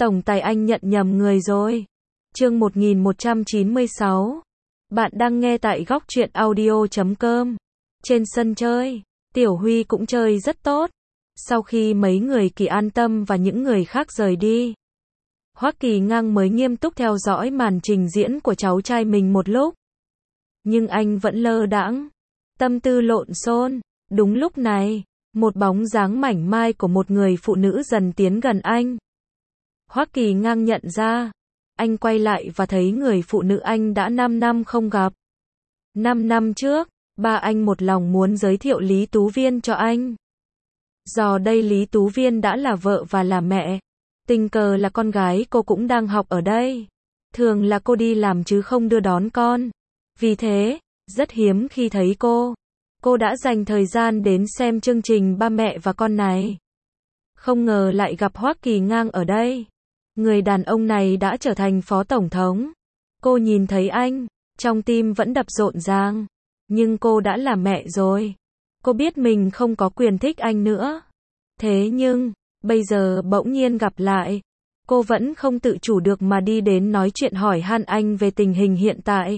Tổng tài anh nhận nhầm người rồi. Chương 1196. Bạn đang nghe tại góc truyện audio.com. Trên sân chơi, Tiểu Huy cũng chơi rất tốt. Sau khi mấy người Kỳ An Tâm và những người khác rời đi, Hoắc Kỳ Ngang mới nghiêm túc theo dõi màn trình diễn của cháu trai mình một lúc. Nhưng anh vẫn lơ đãng, tâm tư lộn xộn. Đúng lúc này, một bóng dáng mảnh mai của một người phụ nữ dần tiến gần anh. Hoắc Kỳ Ngang nhận ra, anh quay lại và thấy người phụ nữ anh đã 5 năm không gặp. 5 năm trước, ba anh một lòng muốn giới thiệu Lý Tú Viên cho anh. Giờ đây Lý Tú Viên đã là vợ và là mẹ. Tình cờ là con gái cô cũng đang học ở đây. Thường là cô đi làm chứ không đưa đón con. Vì thế, rất hiếm khi thấy cô. Cô đã dành thời gian đến xem chương trình Ba Mẹ và Con này. Không ngờ lại gặp Hoắc Kỳ Ngang ở đây. Người đàn ông này đã trở thành phó tổng thống. Cô nhìn thấy anh, trong tim vẫn đập rộn ràng. Nhưng cô đã là mẹ rồi. Cô biết mình không có quyền thích anh nữa. Thế nhưng, bây giờ bỗng nhiên gặp lại, cô vẫn không tự chủ được mà đi đến nói chuyện hỏi han anh về tình hình hiện tại.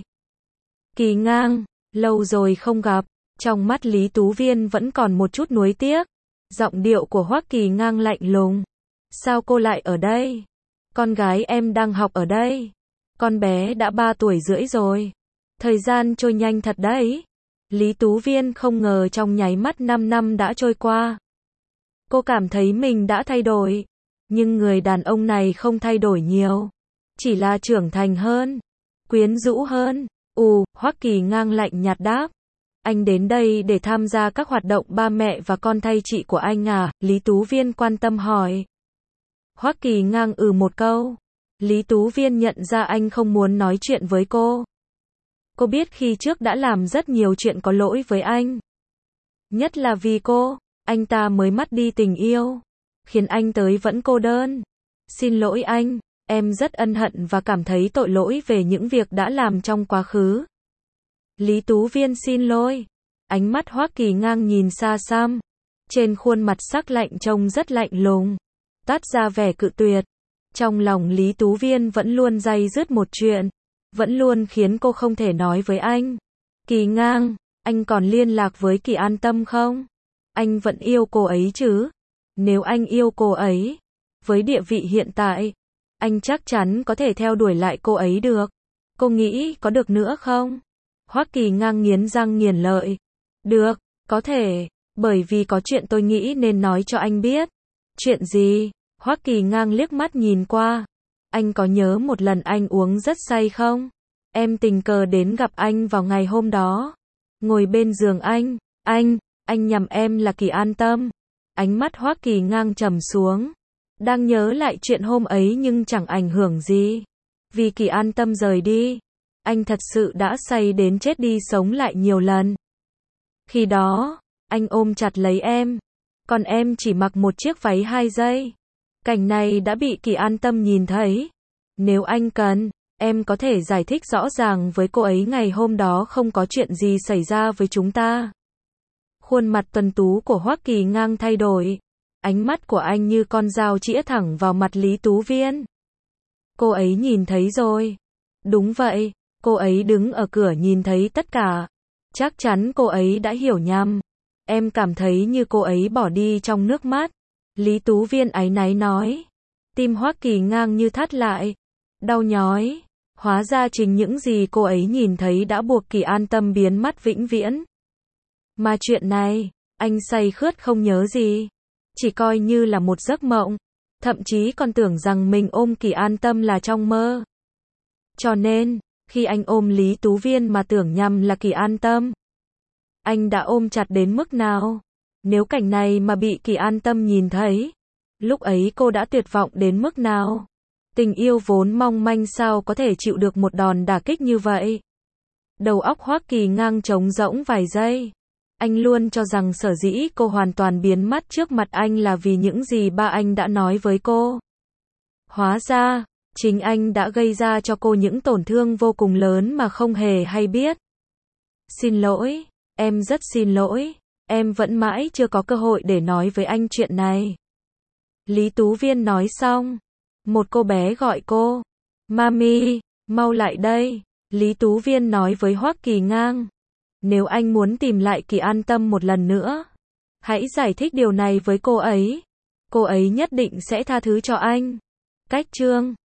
Kỳ Ngang, lâu rồi không gặp. Trong mắt Lý Tú Viên vẫn còn một chút nuối tiếc. Giọng điệu của Hoắc Kỳ Ngang lạnh lùng. Sao cô lại ở đây? Con gái em đang học ở đây. Con bé đã 3 tuổi rưỡi rồi. Thời gian trôi nhanh thật đấy. Lý Tú Viên không ngờ trong nháy mắt 5 năm đã trôi qua. Cô cảm thấy mình đã thay đổi. Nhưng người đàn ông này không thay đổi nhiều. Chỉ là trưởng thành hơn. Quyến rũ hơn. Hoắc Kỳ Ngang lạnh nhạt đáp. Anh đến đây để tham gia các hoạt động Ba Mẹ và Con thay chị của anh à? Lý Tú Viên quan tâm hỏi. Hoắc Kỳ Ngang một câu. Lý Tú Viên nhận ra anh không muốn nói chuyện với cô. Cô biết khi trước đã làm rất nhiều chuyện có lỗi với anh. Nhất là vì cô, anh ta mới mất đi tình yêu, khiến anh tới vẫn cô đơn. Xin lỗi anh, em rất ân hận và cảm thấy tội lỗi về những việc đã làm trong quá khứ. Lý Tú Viên xin lỗi. Ánh mắt Hoắc Kỳ Ngang nhìn xa xăm. Trên khuôn mặt sắc lạnh trông rất lạnh lùng. Toát ra vẻ cự tuyệt. Trong lòng Lý Tú Viên vẫn luôn day dứt một chuyện. Vẫn luôn khiến cô không thể nói với anh. Kỳ Ngang, anh còn liên lạc với Kỳ An Tâm không? Anh vẫn yêu cô ấy chứ? Nếu anh yêu cô ấy, với địa vị hiện tại, anh chắc chắn có thể theo đuổi lại cô ấy được. Cô nghĩ có được nữa không? Hoắc Kỳ Ngang nghiến răng nghiến lợi. Được, có thể, bởi vì có chuyện tôi nghĩ nên nói cho anh biết. Chuyện gì? Hoắc Kỳ Ngang liếc mắt nhìn qua. Anh có nhớ một lần anh uống rất say không? Em tình cờ đến gặp anh vào ngày hôm đó. Ngồi bên giường anh nhầm em là Kỳ An Tâm. Ánh mắt Hoắc Kỳ Ngang trầm xuống. Đang nhớ lại chuyện hôm ấy nhưng chẳng ảnh hưởng gì. Vì Kỳ An Tâm rời đi, anh thật sự đã say đến chết đi sống lại nhiều lần. Khi đó, anh ôm chặt lấy em. Còn em chỉ mặc một chiếc váy 2 giây. Cảnh này đã bị Kỳ An Tâm nhìn thấy. Nếu anh cần, em có thể giải thích rõ ràng với cô ấy ngày hôm đó không có chuyện gì xảy ra với chúng ta. Khuôn mặt tuấn tú của Hoắc Kỳ Ngang thay đổi. Ánh mắt của anh như con dao chĩa thẳng vào mặt Lý Tú Viên. Cô ấy nhìn thấy rồi. Đúng vậy, cô ấy đứng ở cửa nhìn thấy tất cả. Chắc chắn cô ấy đã hiểu nhầm. Em cảm thấy như cô ấy bỏ đi trong nước mắt. Lý Tú Viên áy náy nói. Tim Hoắc Kỳ Ngang như thắt lại. Đau nhói. Hóa ra chính những gì cô ấy nhìn thấy đã buộc Kỳ An Tâm biến mất vĩnh viễn. Mà chuyện này, anh say khướt không nhớ gì. Chỉ coi như là một giấc mộng. Thậm chí còn tưởng rằng mình ôm Kỳ An Tâm là trong mơ. Cho nên, khi anh ôm Lý Tú Viên mà tưởng nhầm là Kỳ An Tâm, anh đã ôm chặt đến mức nào? Nếu cảnh này mà bị Kỳ An Tâm nhìn thấy, lúc ấy cô đã tuyệt vọng đến mức nào? Tình yêu vốn mong manh sao có thể chịu được một đòn đả kích như vậy? Đầu óc Hoắc Kỳ Ngang trống rỗng vài giây. Anh luôn cho rằng sở dĩ cô hoàn toàn biến mất trước mặt anh là vì những gì ba anh đã nói với cô. Hóa ra, chính anh đã gây ra cho cô những tổn thương vô cùng lớn mà không hề hay biết. Xin lỗi, em rất xin lỗi. Em vẫn mãi chưa có cơ hội để nói với anh chuyện này. Lý Tú Viên nói xong, Một cô bé gọi cô. Mami, mau lại đây. Lý Tú Viên nói với Hoắc Kỳ Ngang. Nếu anh muốn tìm lại Kỳ An Tâm một lần nữa, hãy giải thích điều này với cô ấy. Cô ấy nhất định sẽ tha thứ cho anh. Cách chương